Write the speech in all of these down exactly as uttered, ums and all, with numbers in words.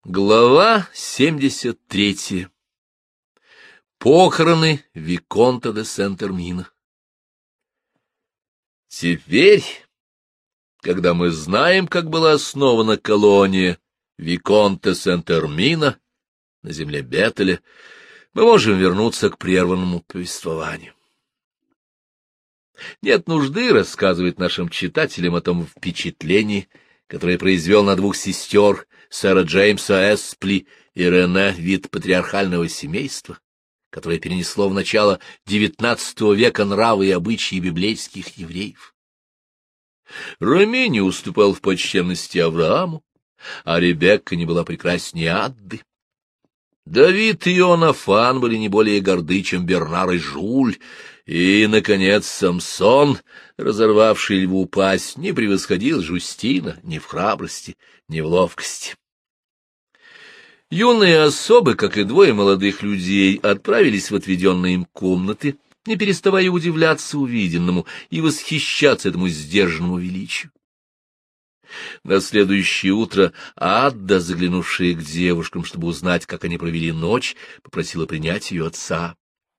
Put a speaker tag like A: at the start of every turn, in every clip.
A: Глава семьдесят третья. Похороны Виконта де Сент-Эрмина. Теперь, когда мы знаем, как была основана колония Виконта Сент-Эрмина на земле Бетеля, мы можем вернуться к прерванному повествованию. Нет нужды рассказывать нашим читателям о том впечатлении, которое произвел на двух сестер сэра Джеймса Эспли и Рене вид патриархального семейства, которое перенесло в начало девятнадцатого века нравы и обычаи библейских евреев. Реми не уступал в почтенности Аврааму, а Ребекка не была прекраснее Адды. Давид и Иоаннафан были не более горды, чем Бернар и Жуль, и, наконец, Самсон, разорвавший льву пасть, не превосходил Жустина ни в храбрости, ни в ловкости. Юные особы, как и двое молодых людей, отправились в отведенные им комнаты, не переставая удивляться увиденному и восхищаться этому сдержанному величию. На следующее утро Адда, заглянувшая к девушкам, чтобы узнать, как они провели ночь, попросила принять ее отца.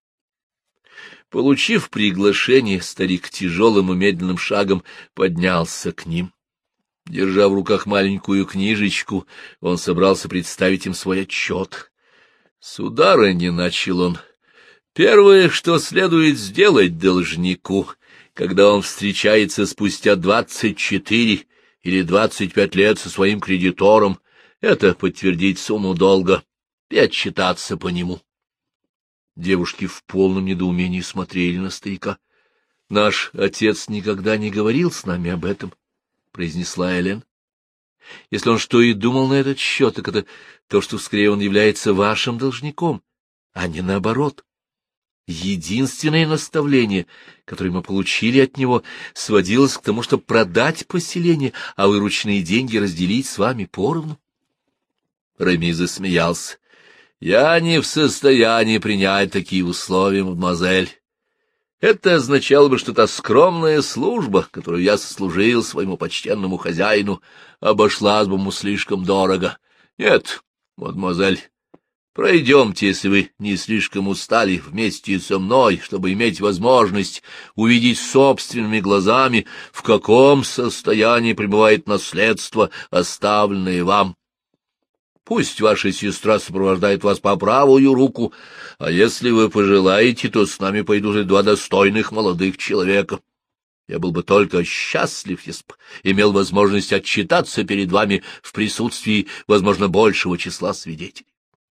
A: Получив приглашение, старик тяжелым и медленным шагом поднялся к ним. Держа в руках маленькую книжечку, он собрался представить им свой отчет. «Сударыня», — начал он, — «первое, что следует сделать должнику, когда он встречается спустя двадцать четыре или двадцать пять лет со своим кредитором, это подтвердить сумму долга и отчитаться по нему». Девушки в полном недоумении смотрели на старика. — Наш отец никогда не говорил с нами об этом, — произнесла Элен. — Если он что и думал на этот счет, так это то, что скорее он является вашим должником, а не наоборот. Единственное наставление, которое мы получили от него, сводилось к тому, чтобы продать поселение, а вырученные деньги разделить с вами поровну. Реми засмеялся. — Я не в состоянии принять такие условия, мадемуазель. Это означало бы, что та скромная служба, которую я сослужил своему почтенному хозяину, обошлась бы ему слишком дорого. Нет, мадемуазель, пройдемте, если вы не слишком устали, вместе со мной, чтобы иметь возможность увидеть собственными глазами, в каком состоянии пребывает наследство, оставленное вам. Пусть ваша сестра сопровождает вас по правую руку, а если вы пожелаете, то с нами пойдут и два достойных молодых человека. Я был бы только счастлив, если бы имел возможность отчитаться перед вами в присутствии, возможно, большего числа свидетелей.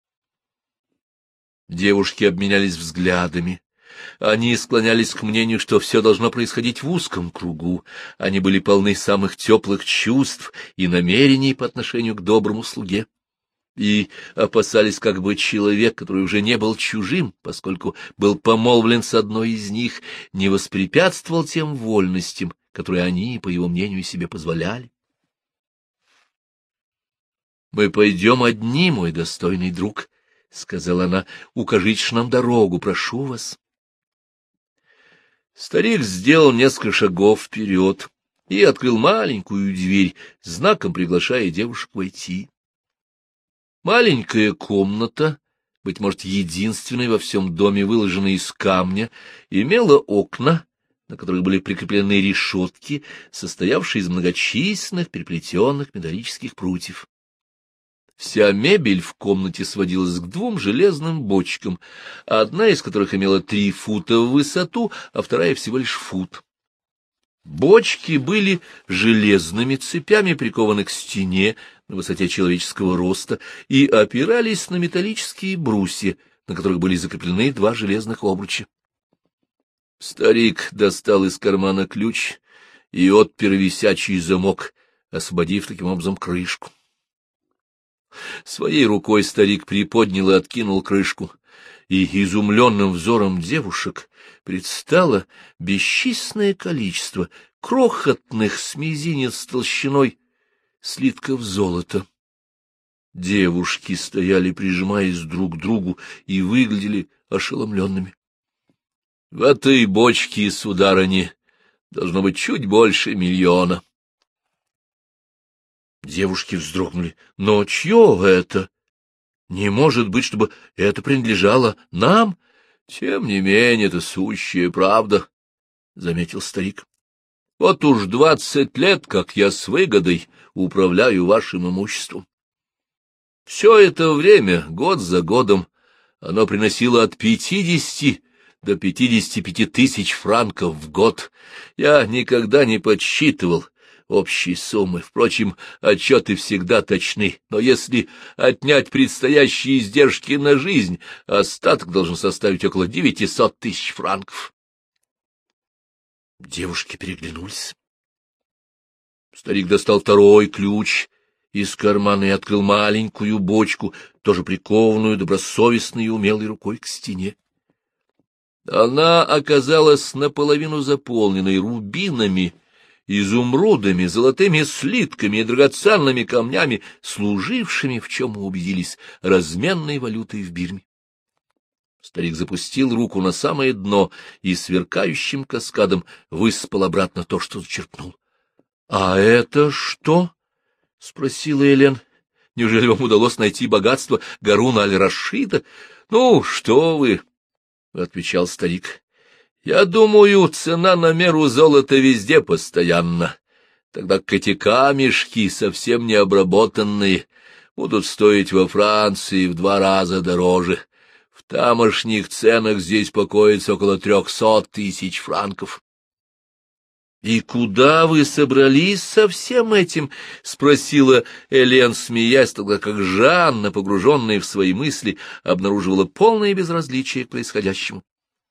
A: Девушки обменялись взглядами. Они склонялись к мнению, что все должно происходить в узком кругу. Они были полны самых теплых чувств и намерений по отношению к доброму слуге. И опасались, как бы человек, который уже не был чужим, поскольку был помолвлен с одной из них, не воспрепятствовал тем вольностям, которые они, по его мнению, себе позволяли. — Мы пойдем одни, мой достойный друг, — сказала она, — укажите нам дорогу, прошу вас. Старик сделал несколько шагов вперед и открыл маленькую дверь, знаком приглашая девушек войти. Маленькая комната, быть может, единственная во всем доме, выложенная из камня, имела окна, на которых были прикреплены решетки, состоявшие из многочисленных переплетенных металлических прутьев. Вся мебель в комнате сводилась к двум железным бочкам, одна из которых имела три фута в высоту, а вторая всего лишь фут. Бочки были железными цепями прикованы к стене на высоте человеческого роста и опирались на металлические брусья, на которых были закреплены два железных обруча. Старик достал из кармана ключ и отпер висячий замок, освободив таким образом крышку. Своей рукой старик приподнял и откинул крышку, и изумленным взором девушек предстало бесчисленное количество крохотных с мизинец толщиной слитков золота. Девушки стояли, прижимаясь друг к другу, и выглядели ошеломленными. — В этой бочке, сударыня, должно быть чуть больше миллиона. Девушки вздрогнули. Но чье это? Не может быть, чтобы это принадлежало нам. Тем не менее, это сущая правда, — заметил старик. Вот уж двадцать лет, как я с выгодой управляю вашим имуществом. Все это время, год за годом, оно приносило от пятидесяти до пятидесяти пяти тысяч франков в год. Я никогда не подсчитывал общей суммы. Впрочем, отчеты всегда точны, но если отнять предстоящие издержки на жизнь, остаток должен составить около девятисот тысяч франков. Девушки переглянулись. Старик достал второй ключ из кармана и открыл маленькую бочку, тоже прикованную добросовестной и умелой рукой к стене. Она оказалась наполовину заполненной рубинами, изумрудами, золотыми слитками и драгоценными камнями, служившими, в чем мы убедились, разменной валютой в Бирме. Старик запустил руку на самое дно и сверкающим каскадом высыпал обратно то, что зачерпнул. — А это что? — спросила Элен. — Неужели вам удалось найти богатство Гаруна аль-Рашида? — Ну, что вы, — отвечал старик. — Я думаю, цена на меру золота везде постоянна, тогда как эти камешки, совсем не обработанные, будут стоить во Франции в два раза дороже. В тамошних ценах здесь покоится около трехсот тысяч франков. — И куда вы собрались со всем этим? — спросила Элен, смеясь, тогда как Жанна, погруженная в свои мысли, обнаруживала полное безразличие к происходящему.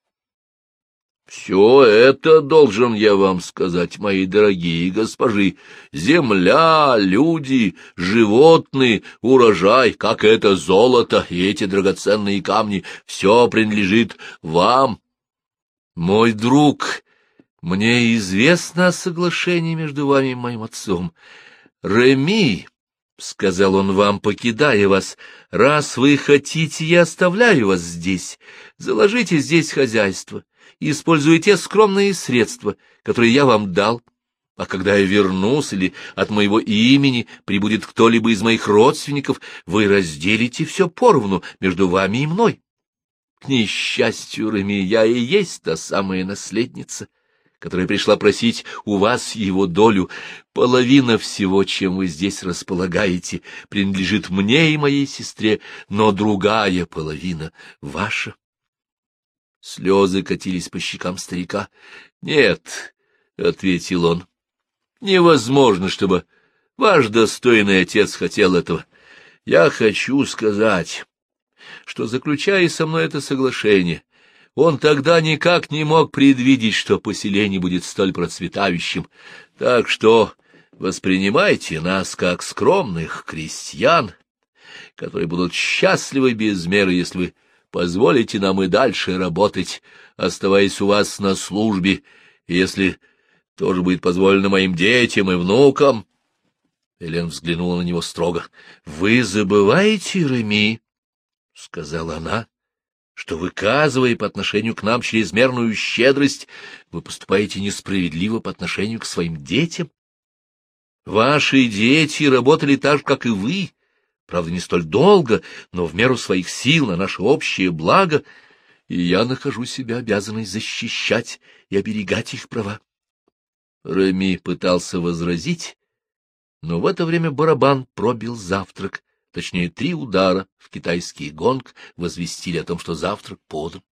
A: — Все это, должен я вам сказать, мои дорогие госпожи, земля, люди, животные, урожай, как это золото и эти драгоценные камни, все принадлежит вам. Мой друг, мне известно о соглашении между вами и моим отцом. Реми, — сказал он вам, покидая вас, — раз вы хотите, я оставляю вас здесь, заложите здесь хозяйство. Используя те скромные средства, которые я вам дал, а когда я вернусь или от моего имени прибудет кто-либо из моих родственников, вы разделите все поровну между вами и мной. К несчастью, Реми, я и есть та самая наследница, которая пришла просить у вас его долю. Половина всего, чем вы здесь располагаете, принадлежит мне и моей сестре, но другая половина ваша. Слезы катились по щекам старика. — Нет, — ответил он, — невозможно, чтобы ваш достойный отец хотел этого. Я хочу сказать, что, заключая со мной это соглашение, он тогда никак не мог предвидеть, что поселение будет столь процветающим. Так что воспринимайте нас как скромных крестьян, которые будут счастливы без меры, если вы позволите нам и дальше работать, оставаясь у вас на службе, и если тоже будет позволено моим детям и внукам. Элен взглянула на него строго. — Вы забываете, Реми, — сказала она, — что, выказывая по отношению к нам чрезмерную щедрость, вы поступаете несправедливо по отношению к своим детям. Ваши дети работали так же, как и вы, правда, не столь долго, но в меру своих сил на наше общее благо, и я нахожу себя обязанной защищать и оберегать их права. Реми пытался возразить, но в это время барабан пробил завтрак, точнее, три удара в китайский гонг возвестили о том, что завтрак подан.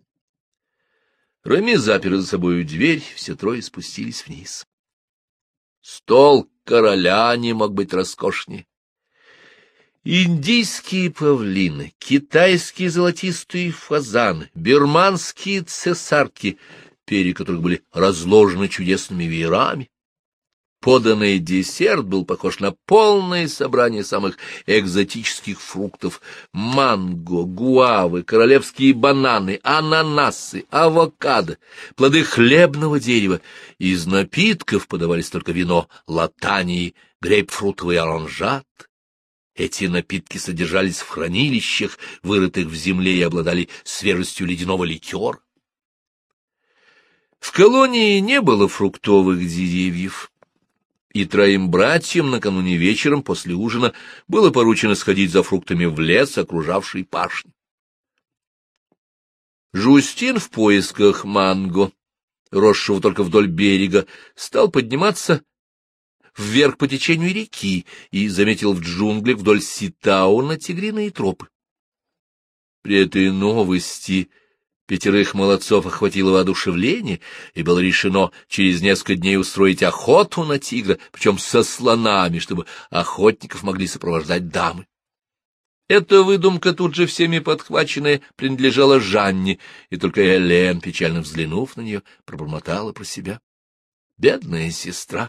A: Реми запер за собою дверь, все трое спустились вниз. Стол короля не мог быть роскошнее. Индийские павлины, китайские золотистые фазаны, бирманские цесарки, перья которых были разложены чудесными веерами. Поданный десерт был похож на полное собрание самых экзотических фруктов: манго, гуавы, королевские бананы, ананасы, авокадо, плоды хлебного дерева. Из напитков подавались только вино латании, грейпфрутовый оранжат. Эти напитки содержались в хранилищах, вырытых в земле, и обладали свежестью ледяного ликера. В колонии не было фруктовых деревьев, и троим братьям накануне вечером после ужина было поручено сходить за фруктами в лес, окружавший пашню. Жюстин в поисках манго, росшего только вдоль берега, стал подниматься вверх по течению реки и заметил в джунглях вдоль Ситауна тигриные тропы. При этой новости пятерых молодцов охватило воодушевление, и было решено через несколько дней устроить охоту на тигра, причем со слонами, чтобы охотников могли сопровождать дамы. Эта выдумка, тут же всеми подхваченная, принадлежала Жанне, и только Элен, печально взглянув на нее, пробормотала про себя: бедная сестра.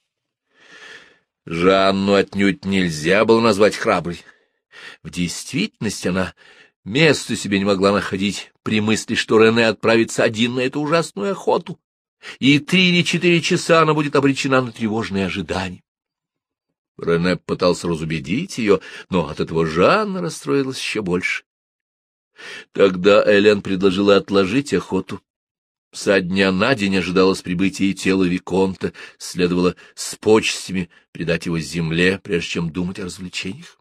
A: Жанну отнюдь нельзя было назвать храброй. В действительности она места себе не могла находить при мысли, что Рене отправится один на эту ужасную охоту, и три или четыре часа она будет обречена на тревожные ожидания. Рене пытался разубедить ее, но от этого Жанна расстроилась еще больше. Тогда Элен предложила отложить охоту. Со дня на день ожидалось прибытие тела виконта, следовало с почестями предать его земле, прежде чем думать о развлечениях.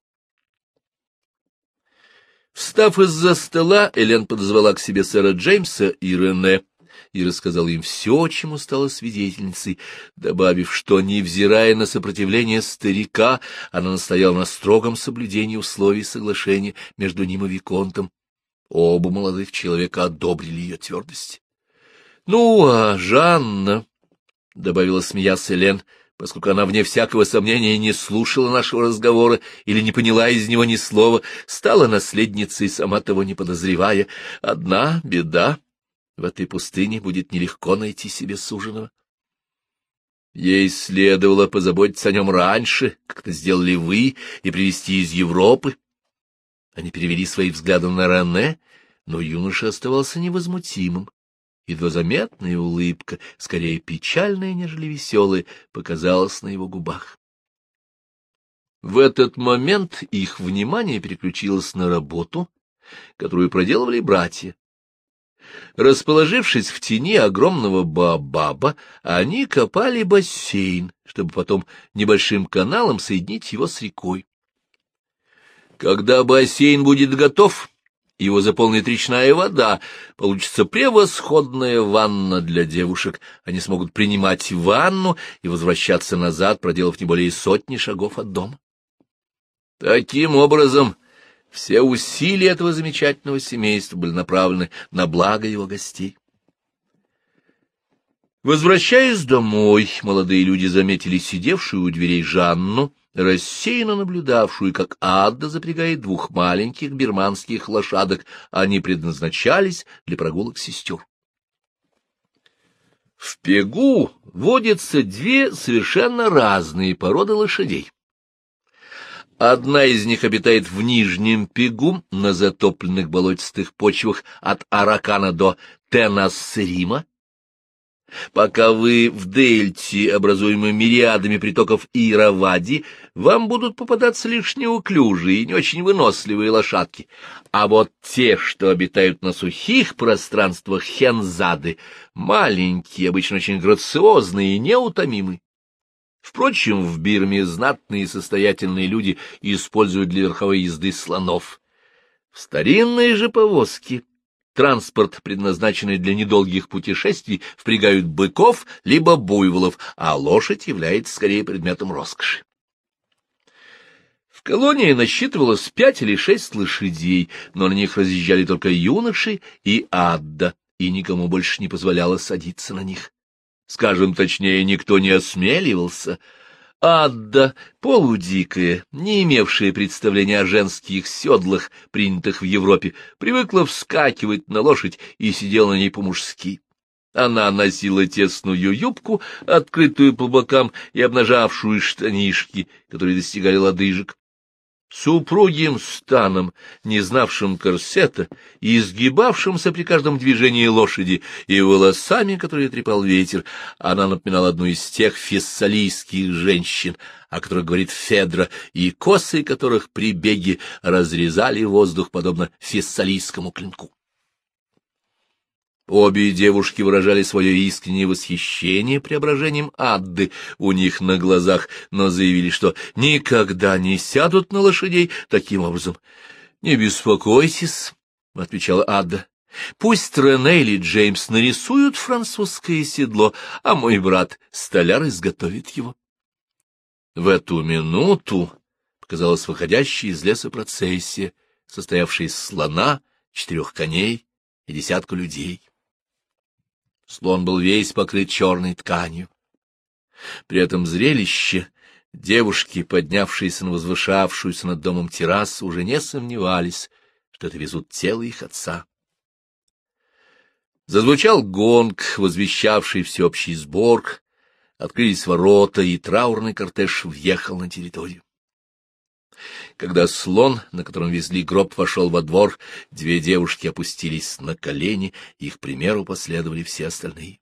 A: Встав из-за стола, Элен подозвала к себе сэра Джеймса и Рене и рассказала им все, чему стала свидетельницей, добавив, что, невзирая на сопротивление старика, она настояла на строгом соблюдении условий соглашения между ним и виконтом. Оба молодых человека одобрили ее твердость. — Ну, а Жанна, — добавила, смеясь, Элен, поскольку она, вне всякого сомнения, не слушала нашего разговора или не поняла из него ни слова, стала наследницей, сама того не подозревая. Одна беда: в этой пустыне будет нелегко найти себе суженого. Ей следовало позаботиться о нем раньше, как это сделали вы, и привезти из Европы. Они перевели свои взгляды на Рене, но юноша оставался невозмутимым. Едва заметная улыбка, скорее печальная, нежели веселая, показалась на его губах. В этот момент их внимание переключилось на работу, которую проделывали братья. Расположившись в тени огромного баобаба, они копали бассейн, чтобы потом небольшим каналом соединить его с рекой. Когда бассейн будет готов, его заполнит речная вода, получится превосходная ванна для девушек. Они смогут принимать ванну и возвращаться назад, проделав не более сотни шагов от дома. Таким образом, все усилия этого замечательного семейства были направлены на благо его гостей. Возвращаясь домой, молодые люди заметили сидевшую у дверей Жанну, рассеянно наблюдавшую, как Адда запрягает двух маленьких бирманских лошадок. Они предназначались для прогулок сестер. В Пегу водятся две совершенно разные породы лошадей. Одна из них обитает в Нижнем Пегу, на затопленных болотистых почвах от Аракана до Тенассерима. Пока вы в дельте, образуемой мириадами притоков Иравади, вам будут попадаться лишь неуклюжие и не очень выносливые лошадки, а вот те, что обитают на сухих пространствах Хензады, маленькие, обычно очень грациозные и неутомимые. Впрочем, в Бирме знатные и состоятельные люди используют для верховой езды слонов. В старинные же повозки, транспорт, предназначенный для недолгих путешествий, впрягают быков либо буйволов, а лошадь является скорее предметом роскоши. В колонии насчитывалось пять или шесть лошадей, но на них разъезжали только юноши и Адда, и никому больше не позволяло садиться на них. Скажем точнее, никто не осмеливался. Адда, полудикая, не имевшая представления о женских седлах, принятых в Европе, привыкла вскакивать на лошадь и сидела на ней по-мужски. Она носила тесную юбку, открытую по бокам и обнажавшую штанишки, которые достигали лодыжек. С упругим станом, не знавшим корсета, и изгибавшимся при каждом движении лошади, и волосами, которые трепал ветер, она напоминала одну из тех фессалийских женщин, о которых говорит Федра, и косы которых при беге разрезали воздух, подобно фессалийскому клинку. Обе девушки выражали свое искреннее восхищение преображением Адды у них на глазах, но заявили, что никогда не сядут на лошадей таким образом. — Не беспокойтесь, — отвечала Адда. — Пусть Рене или Джеймс нарисуют французское седло, а мой брат, столяр, изготовит его. В эту минуту показалась выходящая из леса процессия, состоявшая из слона, четырех коней и десятка людей. Слон был весь покрыт черной тканью. При этом зрелище девушки, поднявшиеся на возвышавшуюся над домом террасу, уже не сомневались, что это везут тело их отца. Зазвучал гонг, возвещавший всеобщий сбор, открылись ворота, и траурный кортеж въехал на территорию. Когда слон, на котором везли гроб, вошел во двор, две девушки опустились на колени, их примеру последовали все остальные.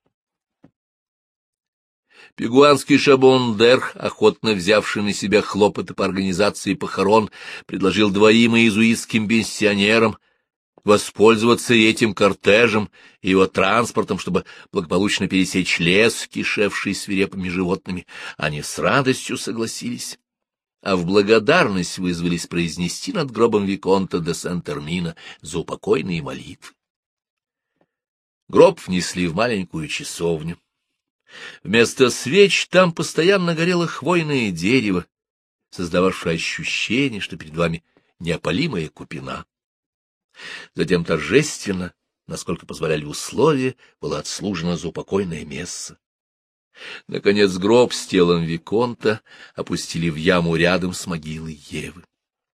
A: Пегуанский шабондер, охотно взявший на себя хлопоты по организации похорон, предложил двоим иезуитским пенсионерам воспользоваться этим кортежем и его транспортом, чтобы благополучно пересечь лес, кишевший свирепыми животными. Они с радостью согласились, а в благодарность вызвались произнести над гробом виконта де Сент-Эрмина заупокойные молитвы. Гроб внесли в маленькую часовню. Вместо свеч там постоянно горело хвойное дерево, создававшее ощущение, что перед вами неопалимая купина. Затем торжественно, насколько позволяли условия, было отслужено заупокойное месса. Наконец гроб с телом виконта опустили в яму рядом с могилой Евы.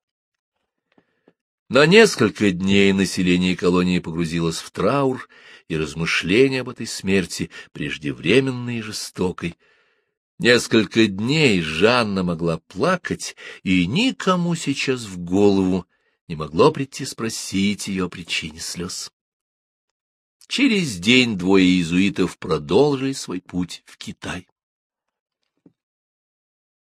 A: На несколько дней население колонии погрузилось в траур, и размышления об этой смерти, преждевременной и жестокой. Несколько дней Жанна могла плакать, и никому сейчас в голову не могло прийти спросить ее о причине слез. Через день двое иезуитов продолжили свой путь в Китай.